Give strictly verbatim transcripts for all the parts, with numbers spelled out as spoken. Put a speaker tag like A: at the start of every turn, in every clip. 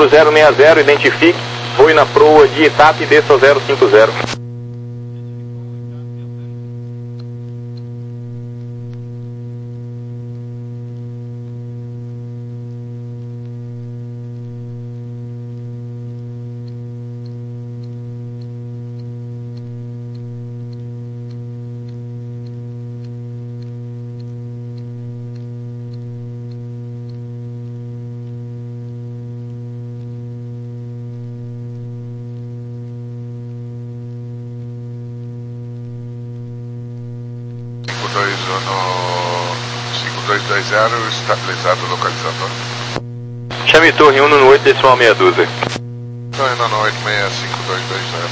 A: número zero seis zero, identifique, voe na proa de Itap e desça ao zero cinco zero.
B: cinco dois dois zero, estabilizado o localizador.
A: Chame torre um no oito decimal meia dúzia.
B: Torre um no oito seis cinco dois dois zero.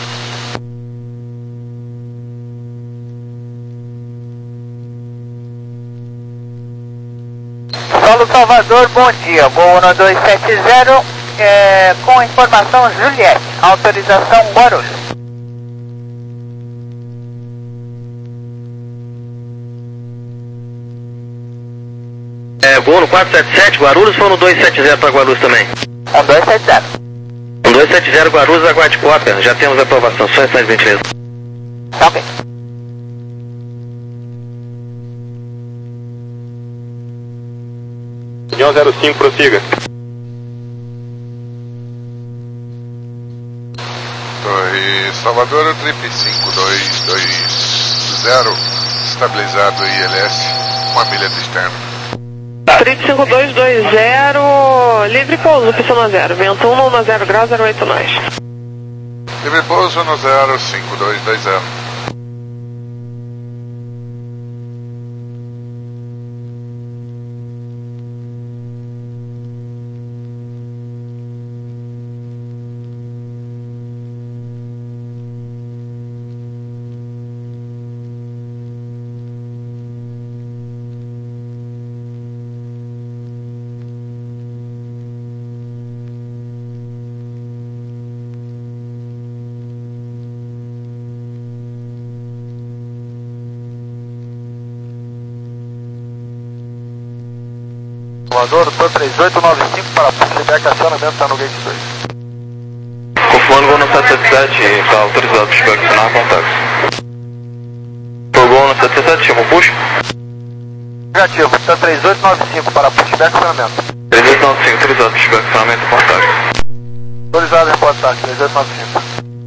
C: Solo Salvador, bom dia. Voo um dois sete zero, é, com informação Juliette. Autorização Guarulhos.
D: É, voo no quatro sete sete, Guarulhos, ou no dois sete zero para Guarulhos também?
C: um dois sete zero.
D: um dois sete zero, Guarulhos, aguarde cópia. Já temos aprovação, só instante de gentileza.
C: Tá ok.
A: União zero cinco, prossiga.
B: Torre Salvador, trip cinco dois dois zero, estabilizado I L S, uma milha de externo.
E: Trip cinco dois dois zero, livre pouso, piscina zero, vento um no zero grau, zero oito nós.
B: Livre pouso no zero cinco dois dois zero.
F: Salvador, T três oito nove cinco para pushback, acionamento, está no gate dois.
A: Confirmando voo no sete sete sete, está autorizado pushback, acionar contato. Voo no sete sete sete, chama o push.
F: Negativo, T três oito nove cinco para pushback, acionamento.
A: três oito nove cinco, autorizado pushback, acionamento, contato.
F: Autorizado em contato, três oito nove cinco.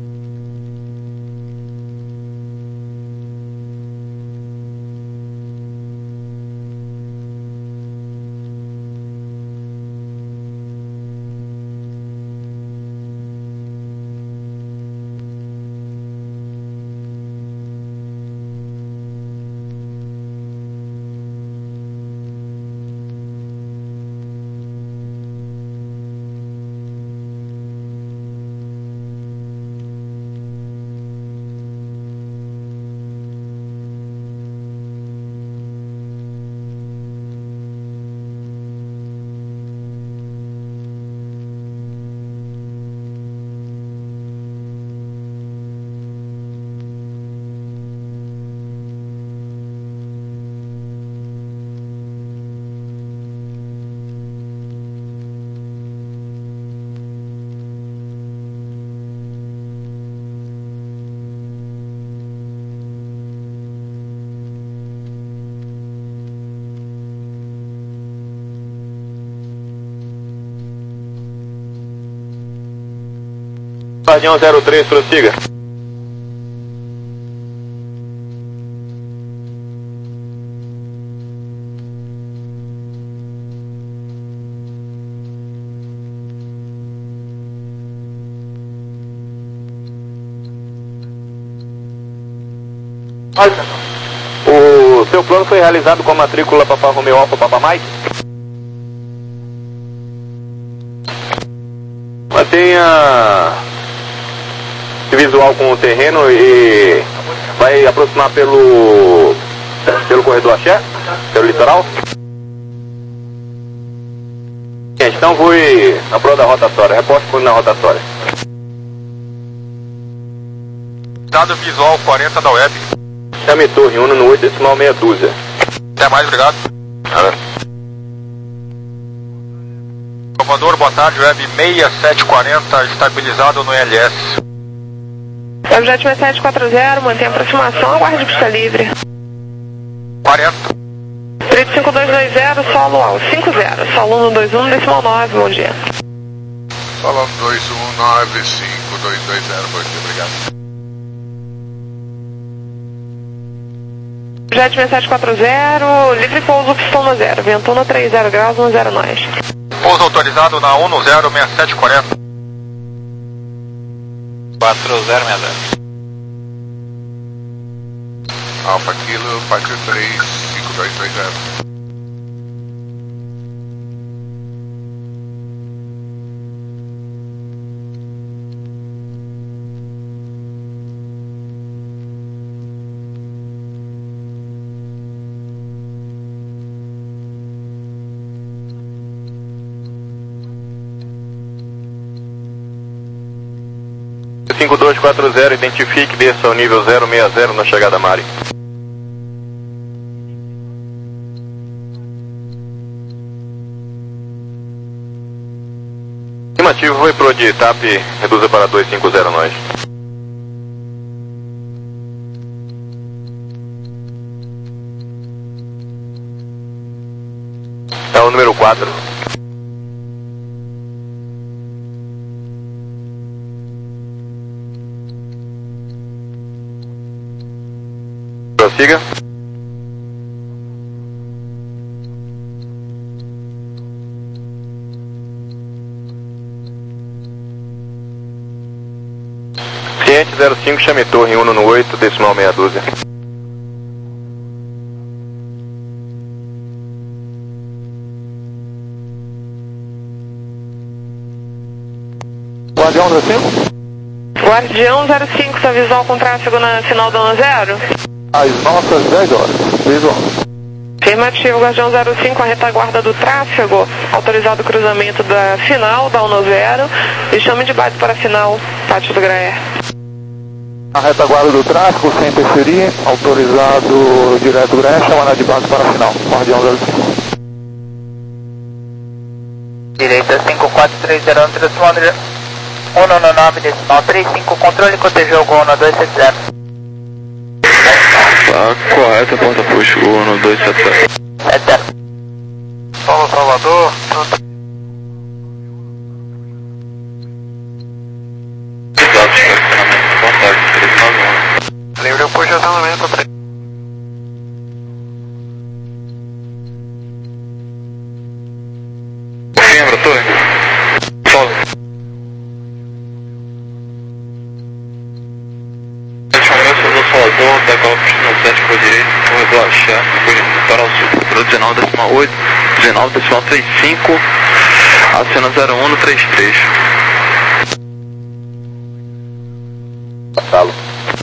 A: Guardião zero três, prossiga. O seu plano foi realizado com a matrícula Papa Romeo Alfa Papa Mike? Mantenha visual com o terreno e vai aproximar pelo pelo corredor axé, pelo litoral. Gente, então voe na proa da rotatória, reporte na rotatória.
F: Dado visual quarenta da web.
A: Chame torre um no oito decimal meia dúzia.
F: Até mais, obrigado.
A: Nada.
F: Salvador, boa tarde, web seis sete quatro zero, estabilizado no L S.
E: Webjet seis sete quatro zero, mantém a aproximação, aguarde pista livre.
F: quarenta.
E: Trip cinco dois dois zero, solo ao cinco zero, solo um dois um, decimal nove, bom dia.
B: Solo dois um nove cinco dois dois zero, bom dia, obrigado.
E: Jet seis sete quatro zero, livre pouso pistão zero, ventona três zero graus, um zero nós.
F: Pouso autorizado na um zero seis sete quatro zero.
A: quatro zero seis zero.
B: Alfa Kilo, Pátio três cinco dois dois zero.
A: cinco dois quatro zero, identifique, desça ao nível zero seis zero na chegada Mari. Afirmativo, foi pro de TAP, reduza para dois cinco zero nós. É o número quatro. Prossiga. Cliente zero cinco, chame torre um no oito, decimal meia dúzia.
F: Guardião zero cinco?
E: Guardião zero cinco, sua visual com tráfego na final da um zero?
F: Às nossas dez horas, visual.
E: Afirmativo, Guardião zero cinco, a retaguarda do tráfego, autorizado o cruzamento da final da um zero e chame de base para a final, Pátio do Graer.
F: A retaguarda do tráfego, sem interferir, autorizado direto Graer, chamada de base para a final, Guardião zero cinco.
C: Direita cinco quatro três zero, transponder um nove decimal três cinco, controle cotejou Gol um dois sete zero.
A: Tá correto, porta puxo, um dois sete zero.
C: sete zero.
F: Solo Salvador. Livre o posicionamento.
A: Lembra, torre? Solo. Salvador, decola pista sete para a direita, corredor Axé, depois litoral sul, para dezenove decimal oito, dezenove decimal trinta e cinco, acena zero um no trinta e três. Passá-lo.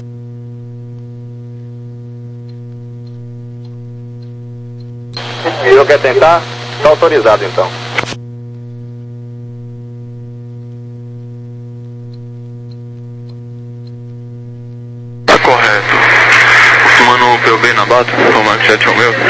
A: E eu quer tentar? Está autorizado então. Correto. Costumando o P O B na bata, o Mark sete é o meu.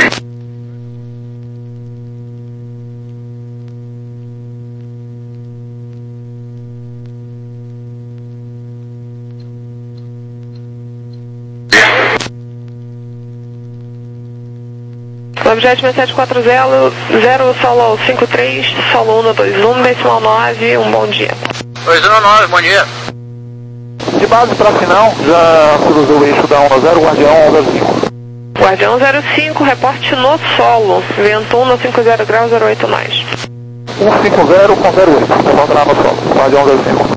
E: Objeto seis sete quatro zero, zero solo cinco três, solo um dois um, decimal nove, um bom dia.
C: dois um nove, bom dia.
F: De base para a final, já cruzou o eixo da um zero, Guardião zero cinco.
E: Guardião zero cinco, reporte no solo, vento um cinco zero graus, zero oito nós.
F: um cinco zero com zero oito, encontrar no solo, Guardião zero cinco.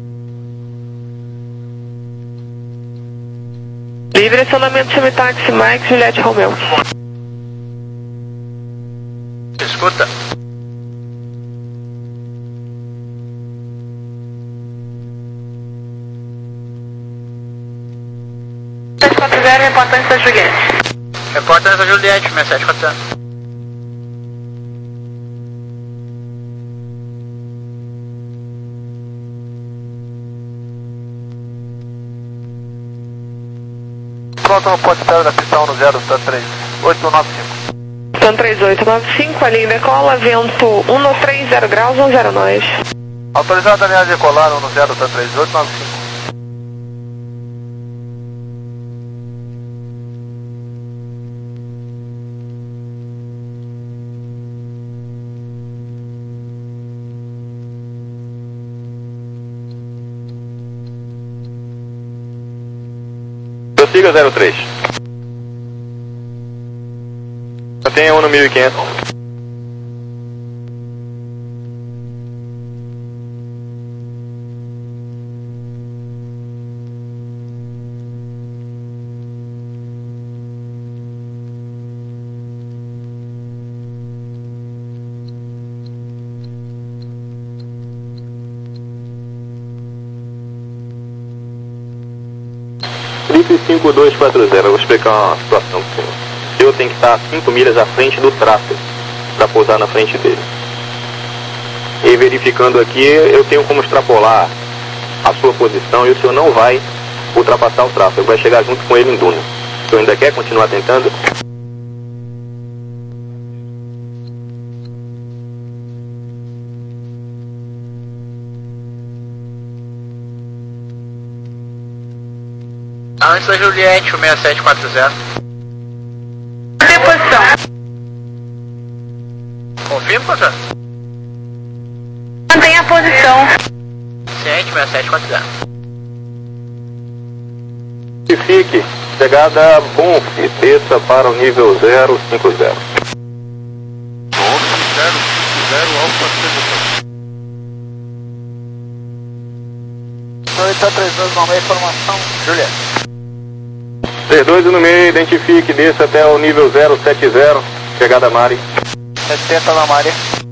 E: Livre acionamento semitaxi Mike Juliette Romeu.
C: Escuta. seis quatro zero, reportante da Juliette. Reportante da Juliette, seis sete quatro zero.
F: Pronto, no ponte zero da pista um zero, três oito nove cinco.
E: TAM três oito nove cinco, a linha decola, vento um três zero graus, um zero nós.
G: Autorizado a linha decolar, um zero, TAM três oito nove cinco.
H: Prossiga zero três. Mantenha um no mil e quinhentos. cinco dois quatro zero, eu vou explicar uma situação para o senhor. Eu tenho que estar a cinco milhas à frente do tráfego para pousar na frente dele. E verificando aqui, eu tenho como extrapolar a sua posição e o senhor não vai ultrapassar o tráfego, vai chegar junto com ele em duna. O senhor ainda quer continuar tentando?
G: Antes da Juliette, o seis sete quatro zero.
C: Mantém posição.
G: Confirma, professor?
C: Mantenha a posição.
G: sete seis sete quatro zero.
H: Fique, chegada Bonf, desça para o nível zero cinco zero.
B: Bonf zero cinco zero, Alfa Sedução.
G: Tá trazendo uma meia informação, Juliette.
H: três dois no meio, identifique, desça até o nível zero sete zero, chegada Mari.
G: setenta na Mari.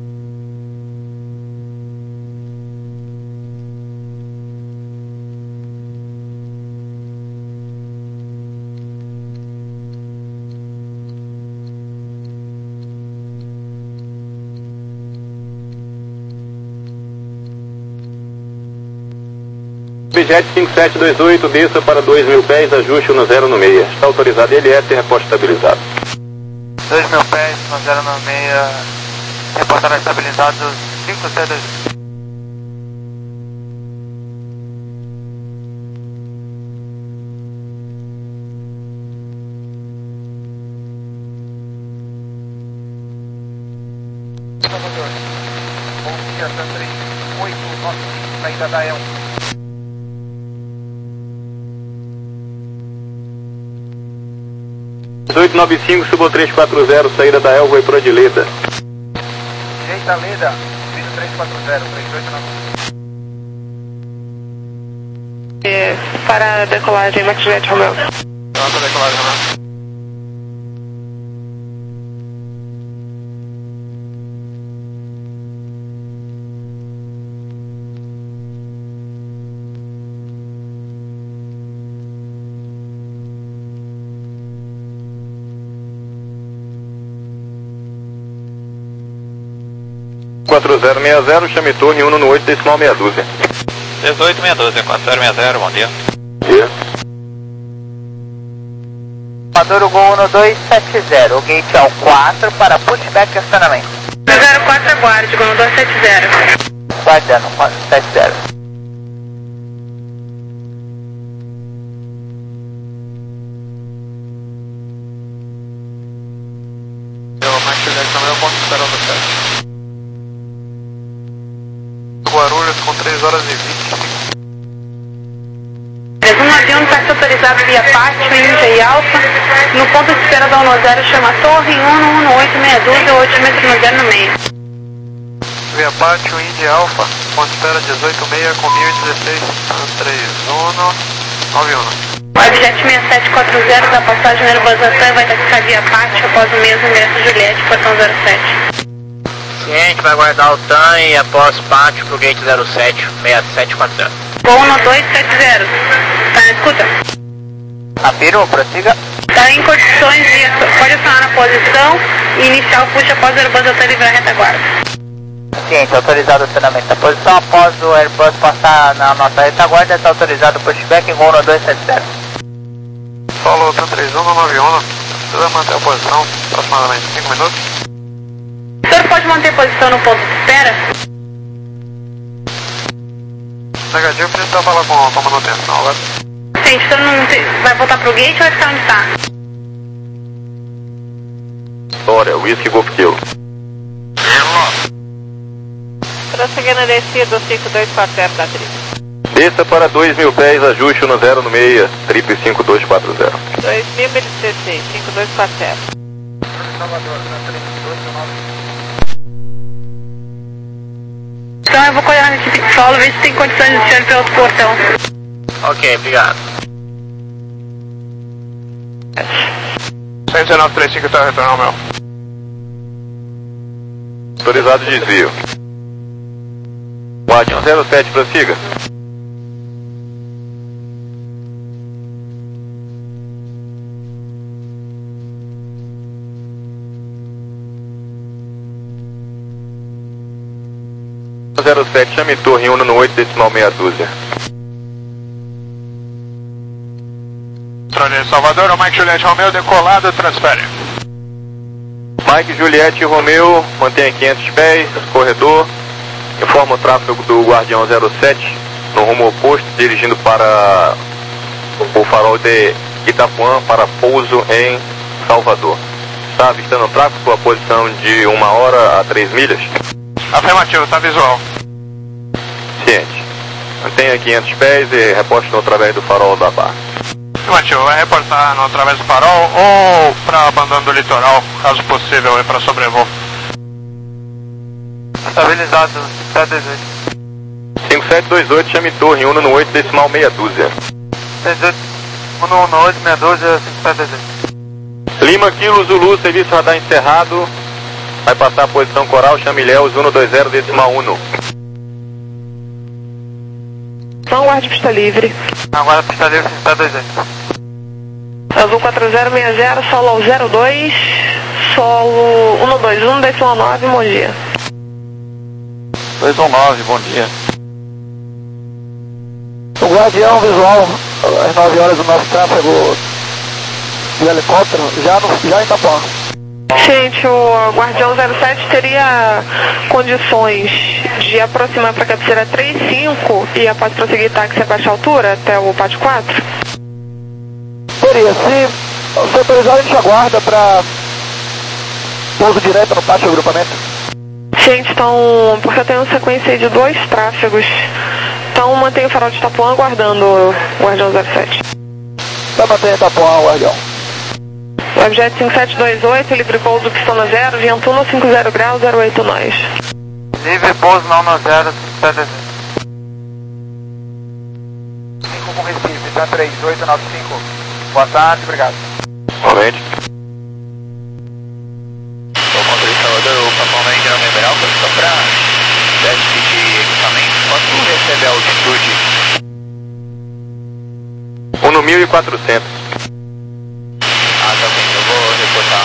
H: Objet cinco sete dois oito, desça para dois mil pés, ajuste no zero no meia. Está autorizado L S e reporte estabilizado.
G: dois mil pés, no zero no meia. Reportar estabilizado cinco sete dois oito. Bom dia, TAM três oito nove cinco, saída da El.
H: dezoito nove cinco, subo três quatro zero, saída da Elva e para a direita.
G: Direita Leda, vindo três quatro zero, três oito nove.
E: É, para a decolagem, Max Juliette Romeo.
G: Nota decolagem, Romeo.
H: quatro zero seis zero, chame torre um no oito, decimal meia dúzia.
I: dezoito meia dúzia, quatro zero seis zero, bom dia.
H: Bom dia.
C: Maduro Gol um dois sete zero, o gate é o quatro para pushback e acionamento.
E: zero quatro aguarde, Gol um dois sete zero.
C: Guardando, quatro sete zero.
G: Eu, Max Juliette Romeo, ponto esperando o sete. Guarulhos com três horas e vinte.
E: Um avião está autorizado via Pátio, Índia e Alfa. No ponto de espera da um zero, chama Torre um um oito meia dúzia, oito metros no zero no meio.
G: Via Pátio, Índia e Alfa, ponto de espera dezoito meia com mil e dezesseis, três um nove um.
E: Objet seis sete quatro zero da passagem Airbus Latam vai taxar via Pátio após o mesmo ingresso Juliette, portão zero sete.
G: Ciente, vai guardar o TAM e após pátio pro gate zero sete, seis sete quatro zero.
E: Gol um dois sete zero. Tá na escuta?
C: Afirmo, prossiga.
E: Tá em condições de... Pode acionar na posição e iniciar o push após o Airbus Latam livrar a retaguarda.
C: Ciente, autorizado o acionamento da posição após o Airbus passar na nossa retaguarda, está autorizado o pushback em Gol um dois sete zero.
G: Falou, TAM três um nove um, Precisa manter a posição, aproximadamente cinco minutos.
C: O senhor pode manter posição no ponto de espera?
G: Negativo, precisa falar com, com a manutenção agora.
C: Sim, o senhor não te... vai voltar pro gate ou vai ficar onde está?
H: História, Whisky Golf Kilo.
E: Prosseguindo a descida, cinco dois quatro zero da Trip.
H: Desça para dois mil pés, ajuste no zero no meia, Trip cinco dois quatro zero.
E: dois mil e dezesseis, cinco dois quatro zero.
C: Então eu vou colher nesse tipo de solo, ver se tem condições de descer pelo outro portão.
D: Ok, obrigado.
G: cento e nove trinta e cinco, tá retornando ao meu.
H: Autorizado desvio. Guardião zero sete, prossiga. zero sete, chame torre um no oito decimal meia dúzia.
G: Trolley Salvador, o Mike Juliette Romeu, decolado, transfere.
H: Mike Juliette Romeu, mantenha quinhentos pés, corredor. Informa o tráfego do Guardião zero sete, no rumo oposto, dirigindo para o farol de Itapuã, para pouso em Salvador. Está avistando o tráfego com a posição de uma hora a três milhas?
G: Afirmativo, está visual.
H: Ciente. Mantenha quinhentos pés e reposte no através do farol da barra.
G: Afirmativo, vai reportar no através do farol ou para abandono do litoral, caso possível, para sobrevoo. Estabilizado, sete dezoito.
H: cinco sete dois oito, chame torre um no oito decimal meia dúzia.
G: um no oito, meia dúzia, cinco sete dezoito.
H: Lima Kilo Zulu, serviço radar encerrado. Vai passar a posição coral, chame Léus um dois zero decimal um.
E: Não guarde pista livre.
G: Agora pista livre, cinco sete dois oito.
E: Azul quatro zero seis zero, solo ao zero dois, solo um dois um, decimal nove, bom dia.
F: dois um nove, bom dia. O Guardião visual, às nove horas do nosso tráfego de helicóptero, já, no, já em Itapuã.
E: Gente, o Guardião zero sete teria condições de aproximar para a cabeceira três cinco e após prosseguir táxi a baixa altura até o pátio quatro?
F: Teria, se se autorizar a gente aguarda para pouso direto no pátio do agrupamento.
E: Gente, então, porque eu tenho uma sequência aí de dois tráfegos, então mantenha o farol de Itapuã aguardando o Guardião zero sete.
F: Vai manter Itapuã, Guardião.
E: Webjet cinco sete dois oito, livre pouso pistona zero, vento um cinco zero graus, zero oito nós.
G: Livre pouso não no zero, cinco sete dezoito.
F: cinco com Recife, tá três oito nove cinco. Boa tarde, obrigado.
H: Somente.
A: O motorista Salvador, o Capão da Índia Memorial, só para déficit de equipamento, quanto recebe a altitude?
H: um no mil e quatrocentos.
A: Ah, tá bem, eu vou reportar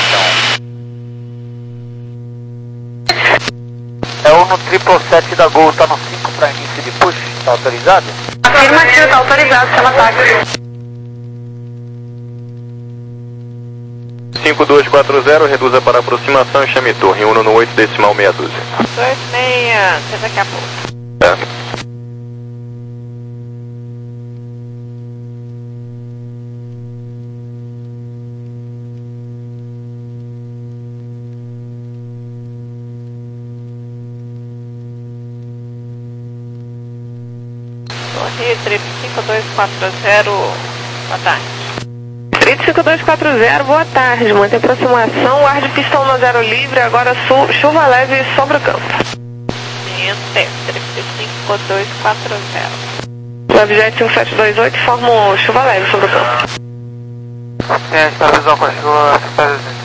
A: a manutenção.
F: É o no triple sete da Gol, tá no cinco para início de push, tá autorizado?
C: Afirmativo, tá autorizado, chama táxi.
H: cinco dois quatro zero, reduza para aproximação e chame torre um no oito decimal meia dúzia.
E: dois seis, até daqui a pouco.
H: É.
E: Torre Trip cinco dois quatro zero, boa tarde. Trip cinco dois quatro zero, boa tarde, mantém aproximação, guarde pistão no zero livre, agora su chuva leve sobre o campo. Trip cinco dois quatro zero. Webjet cinco sete dois oito, forma chuva leve sobre o campo.
G: É, está visual com a chuva, cinco sete dezoito.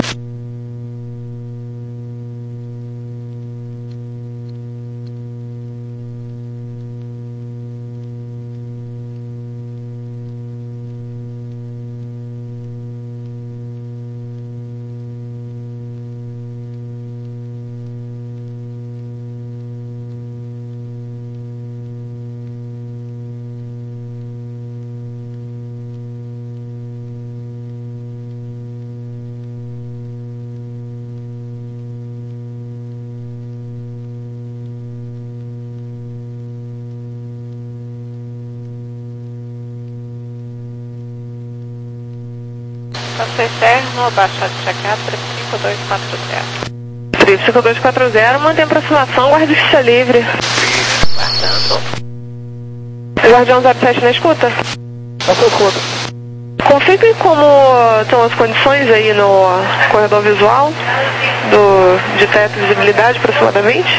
E: Passou externo, baixado de checado, trip cinco dois quatro zero. Trip cinco dois quatro zero, mantém aproximação, guarda ficha livre. Guardando. Guardião zero sete na escuta?
F: Na sua escuta.
E: Confirme como estão as condições aí no corredor visual do, de teto e visibilidade aproximadamente.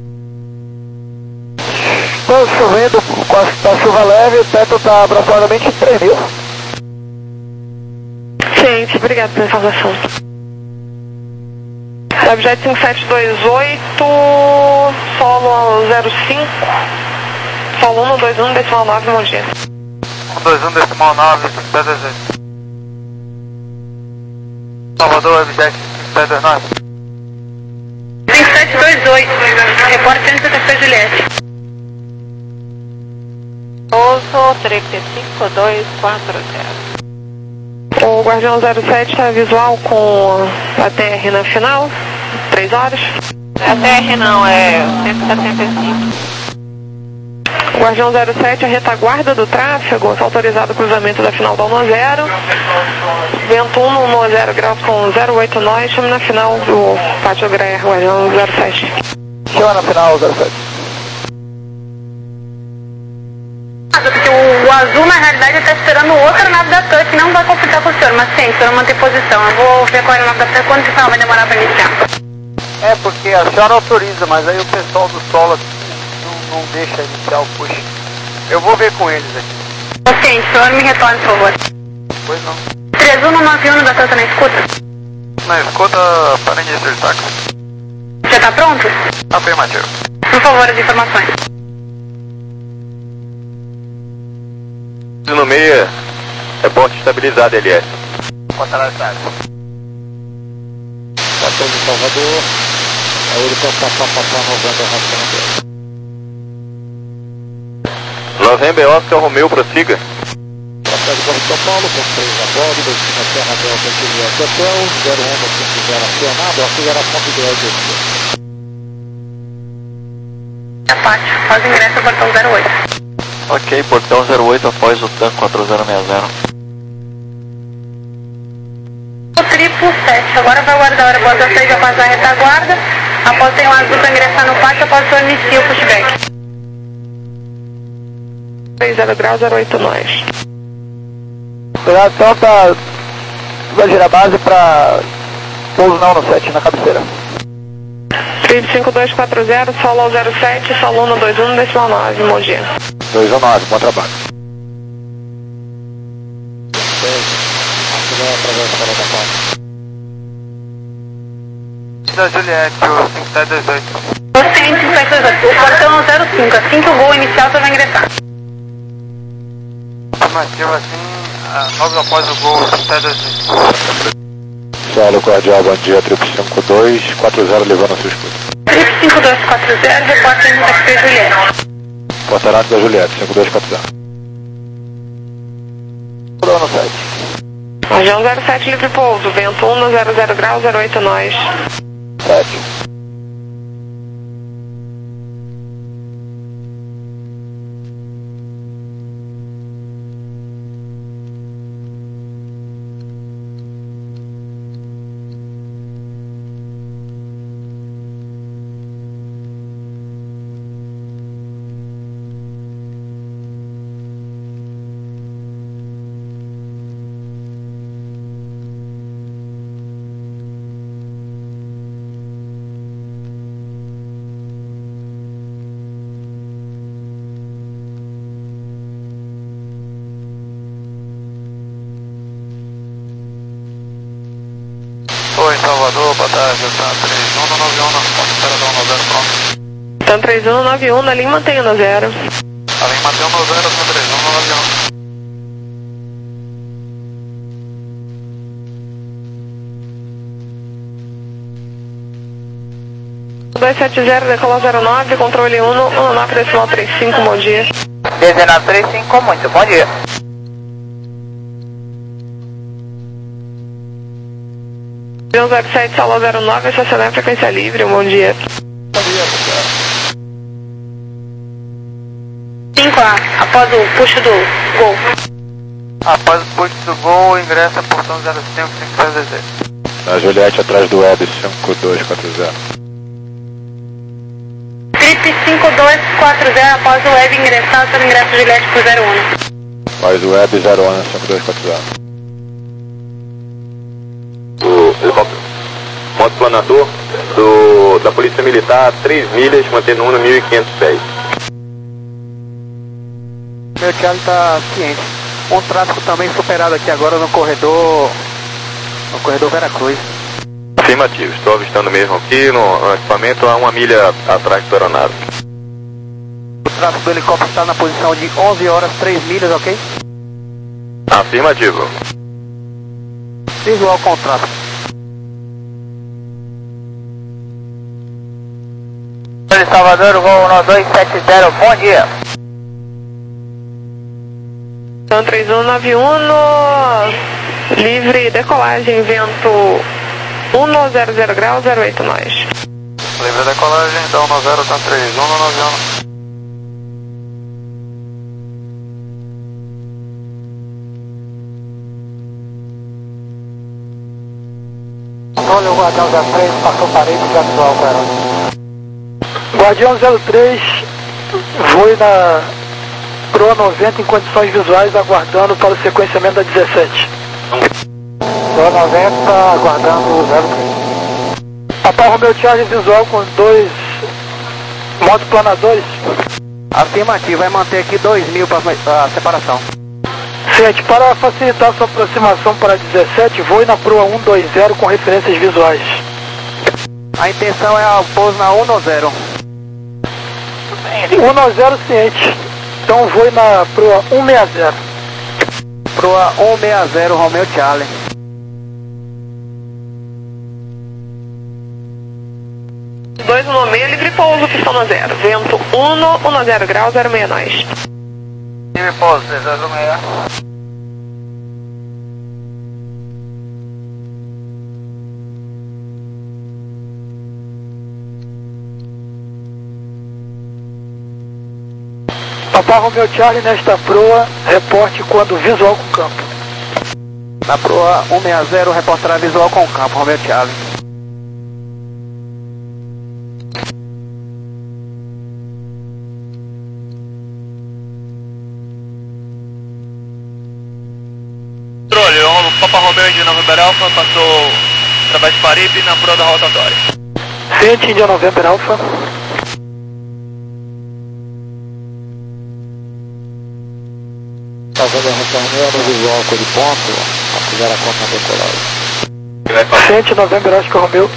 F: Estou chovendo, com a, a chuva leve, o teto está aproximadamente três mil.
E: Gente, obrigado pela informação. Webjet cinco sete dois oito, solo zero cinco, solo um dois um decimal nove, Mogi.
G: um dois um decimal nove, cinco sete dois oito. Salvador, Webjet cinco sete dois nove.
C: cinco sete dois oito, repórter Santa Fe Juliette.
E: Pouso, trip cinco dois quatro zero. O Guardião zero sete está visual com a T R na final, três horas.
C: A T R não, é cento e setenta e cinco.
E: O Guardião zero sete, a retaguarda do tráfego, autorizado o cruzamento da final da um zero. Vento um no zero graus com zero oito nós, chame na final do Pátio Greer, Guardião zero sete.
F: Chama na final zero sete.
C: Porque o, o azul, na realidade, está esperando outra nave da T A C, não vai conflitar com o senhor, mas sim, o senhor mantém posição. Eu vou ver qual é a nave da T A C, quanto tempo vai demorar para iniciar?
G: É, porque a senhora autoriza, mas aí o pessoal do solo aqui não, não deixa iniciar o push. Eu vou ver com eles aqui.
C: Ok, o senhor me retorne, por favor.
G: Pois não.
C: três um nove um da T A C na escuta?
G: Na escuta, para início de táxi.
C: Já está pronto?
G: Afirmativo.
C: Por favor, as informações.
H: No meio, reporte estabilizado, L S.
G: Boa tarde.
F: Passou de Salvador, a Uricão Papá Papá November Oscar.
H: November Oscar Romeu, prossiga.
F: Processo de São Paulo, com três a bordo, dois cinco Serra Delta Juliette Hotel, zero um no cinco zero acionado, aceleração do ideal de
C: A parte, faz o ingresso ao portão zero oito.
I: Ok, portão zero oito após o TAM quatro zero seis zero.
C: O triplo sete, agora vai guardar a hora após a seis, após a retaguarda. Após ter um azul para ingressar no pátio, após o senhor inicia o pushback.
E: três zero graus, zero oito nós.
F: Cuidado, então tá. Vai girar base para pouso não no sete, na cabeceira.
E: Trip cinco dois quatro zero, solo zero sete, solo um dois um decimal nove, Mogi.
F: dois um nove, bom trabalho.
G: Da Juliette, o cinco sete dois oito.
C: Você cinco sete dois oito, o portão zero cinco, assim que o voo inicial você vai ingressar.
G: Afirmativo, assim, logo após o gol, cinco sete dois oito.
F: Solo Cordial, bom dia, trip cinco dois quatro zero, levando a sua escuta.
C: Trip cinco dois quatro zero, repórter Santa Fe Juliette.
F: Portanato da Juliette, cinco dois quatro zero. Bruno sete.
E: Guardião zero sete, livre pouso, vento um no zero zero graus, zero oito nós.
F: sete.
G: Oi, Salvador, boa tarde, tá três um nove um, ponto zero um zero pronto.
E: TAM três um nove um, na linha mantém no zero.
G: Além mantém no zero, tá três um nove um.
E: dois sete zero, decolou zero nove, controle um, um nove decimal trinta e cinco, bom dia.
C: dezenove trinta e cinco, muito bom dia.
E: zero sete, solo zero nove, estacionar frequência livre, bom dia.
F: Bom dia, pessoal.
C: cinco A, após o puxo do gol.
G: Após o posto do gol, ingressa portão zero cinco cinco zero zero.
F: A Juliette atrás do Web cinco dois quatro zero.
C: Trip cinco dois quatro zero, após o web ingressar, seu ingresso Juliette por zero um.
F: Após o Web zero um cinco dois quatro zero.
H: O helicóptero motoplanador do, da Polícia Militar, três milhas, mantendo um no mil e quinhentos pés.
J: Meu Thiago está ciente. Um tráfego também superado aqui agora no corredor, no corredor Veracruz.
H: Afirmativo, estou avistando mesmo aqui no, no equipamento a uma milha atrás do aeronave.
J: O tráfego do helicóptero está na posição de onze horas, três milhas, ok?
H: Afirmativo.
J: Visual com o tráfego.
K: Salvador, voo um dois sete zero, bom dia.
E: Então três um nove um, livre decolagem, vento um zero zero graus, zero oito nós.
G: Livre decolagem, então um zero, tá três um nove um.
J: Olha, o Guardião zero três passou parede já visual com ela.
L: Guardião zero três voe na proa noventa em condições visuais, aguardando para o sequenciamento da dezessete.
J: proa noventa, aguardando o zero três.
L: Papai Romeo Charlie visual com dois motoplanadores.
J: Afirmativo, vai manter aqui dois mil para a separação.
L: Gente, para facilitar sua aproximação para a dezessete, voe na proa cento e vinte com referências visuais.
J: A intenção é o pouso na cento e zero.
L: cento e zero ciente. Então voe na proa cento e sessenta.
J: Proa cento e sessenta, Romeo Charlie.
E: dois no meio, livre pouso, pistão no zero. Vento um, zero graus, zero seis nós.
K: Livre pouso, zero seis.
L: Papai Romeo Charlie nesta proa, reporte quando visual com campo.
J: Na proa cento e sessenta, reportará visual com campo, Romeo Charlie.
A: Controle, o Papa Romeo de November Alpha passou através de Paripe na proa da rotatória.
L: Ciente de November Alpha.
F: Fazendo a Romeo no visual com de ponto, fizeram a conta na decolagem.
L: Ciente November Oscar Romeo.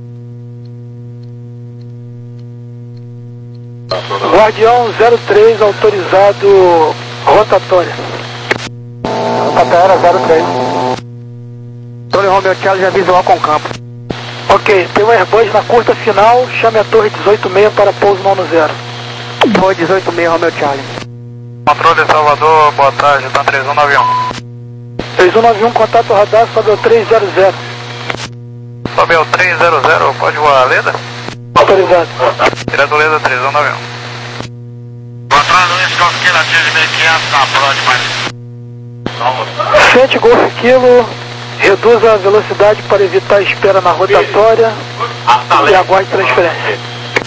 L: Guardião zero três autorizado rotatória.
J: Rotatória zero três. Controle Romeo Charlie já visual com campo.
L: Ok, tem um Airbus na curta final, chame a torre dezoito seis para pouso no zero.
J: Torre dezoito seis, Romeo Charlie.
G: Controle Salvador, boa tarde, tá três um nove um.
L: três um nove um, contato radar, sobe ao três zero zero.
G: Sobe ao três zero zero, pode voar a Leda?
L: Autorizado.
G: Direto Leda três um nove um.
B: Controle Luiz Cosqueira, Tigre mil e quinhentos, na proa de mais.
L: Ciente Golf Kilo, reduza a velocidade para evitar a espera na rotatória e aguarde transferência.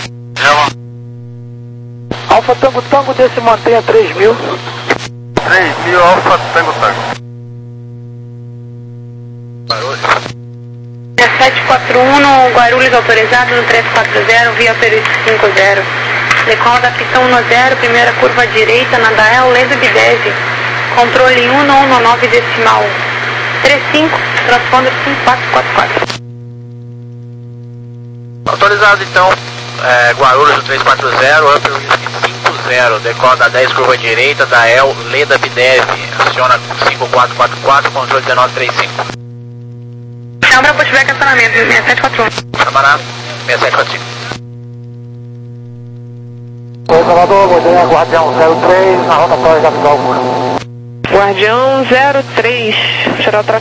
L: Alfa Tango Tango, desse mantenha três mil.
G: três mil, Alfa Tango Tango.
C: sete quatro um no Guarulhos autorizado no três quatro zero, via Peru cinco zero. Decola da pista um zero, primeira curva à direita, na Dael Ledo Bidese. Controle um um nove decimal três cinco, transponder cinco quatro quatro quatro.
K: Autorizado então, é, Guarulhos no três quatro zero, Upper cinco zero, decola da dez curva direita, da El Leda Bidev, aciona cinco quatro quatro quatro, controle dezenove trinta e cinco.
C: Câmara pushback acionamento, seis sete quatro um.
K: Câmara seis sete quatro cinco.
J: Oi, Salvador, bom dia, Guardião zero três, na rotatória já visual com campo.
E: Guardião zero três, será